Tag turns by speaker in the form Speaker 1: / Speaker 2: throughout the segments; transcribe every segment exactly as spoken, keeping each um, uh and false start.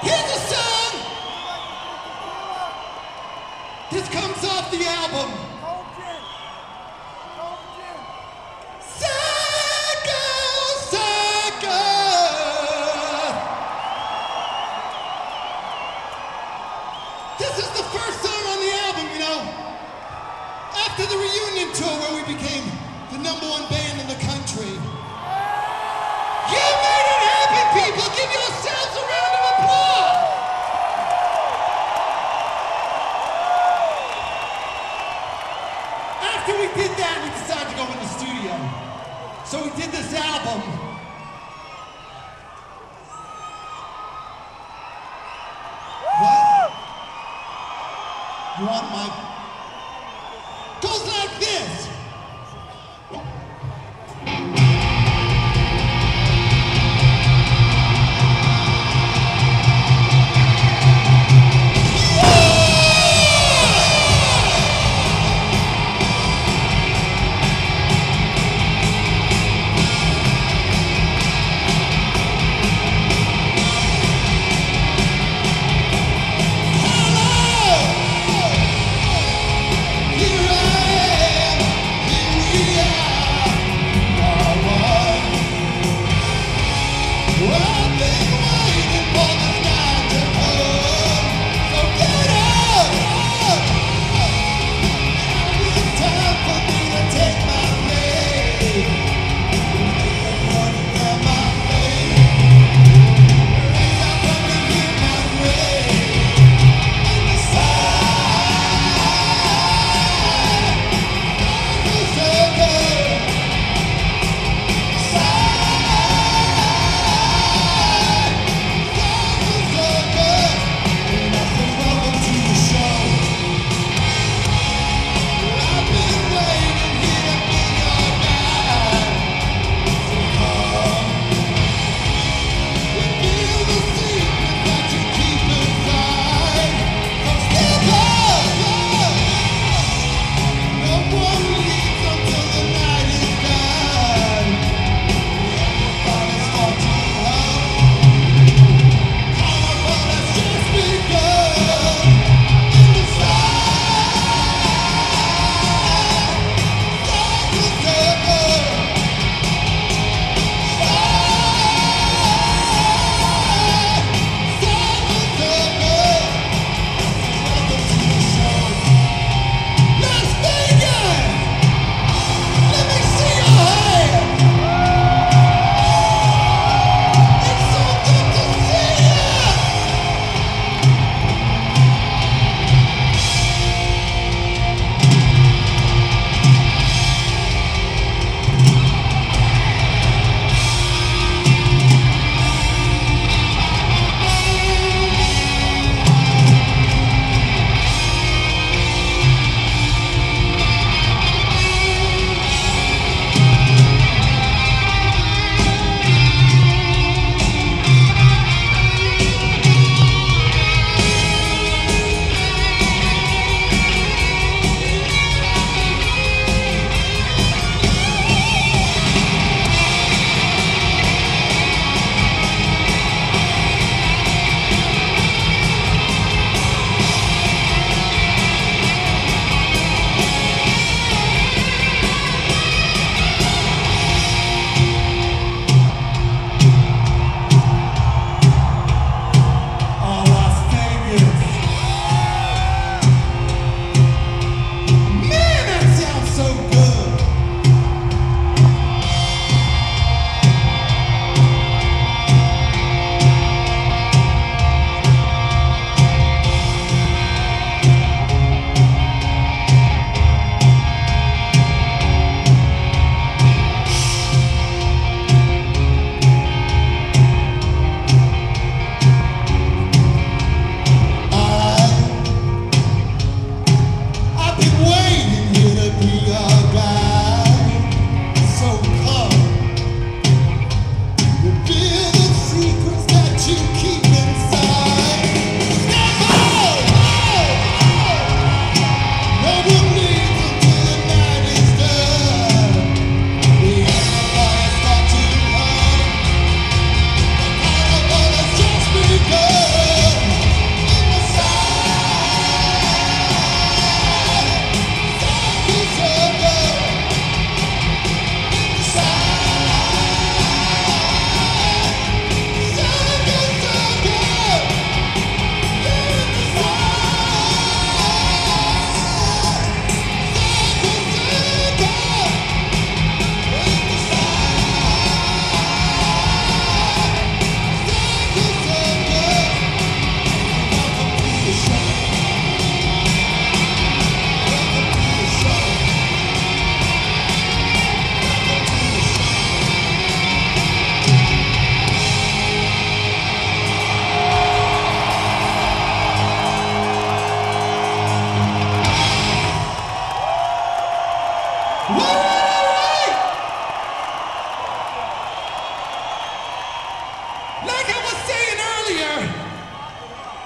Speaker 1: Here's a song. This comes off the album. Psycho, Psycho. This is the first song on the album, you know. After the reunion tour where we became the number one band in the country. You made it happen, people! Give yourselves a round of applause! After we did that, we decided to go in the studio. So we did this album. What? You want my... Goes like this.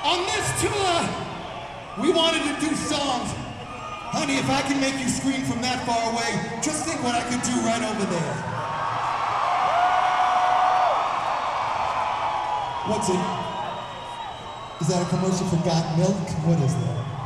Speaker 1: On this tour, we wanted to do songs. Honey, if I can make you scream from that far away, just think what I could do right over there. What's it? Is that a commercial for Got Milk? What is that?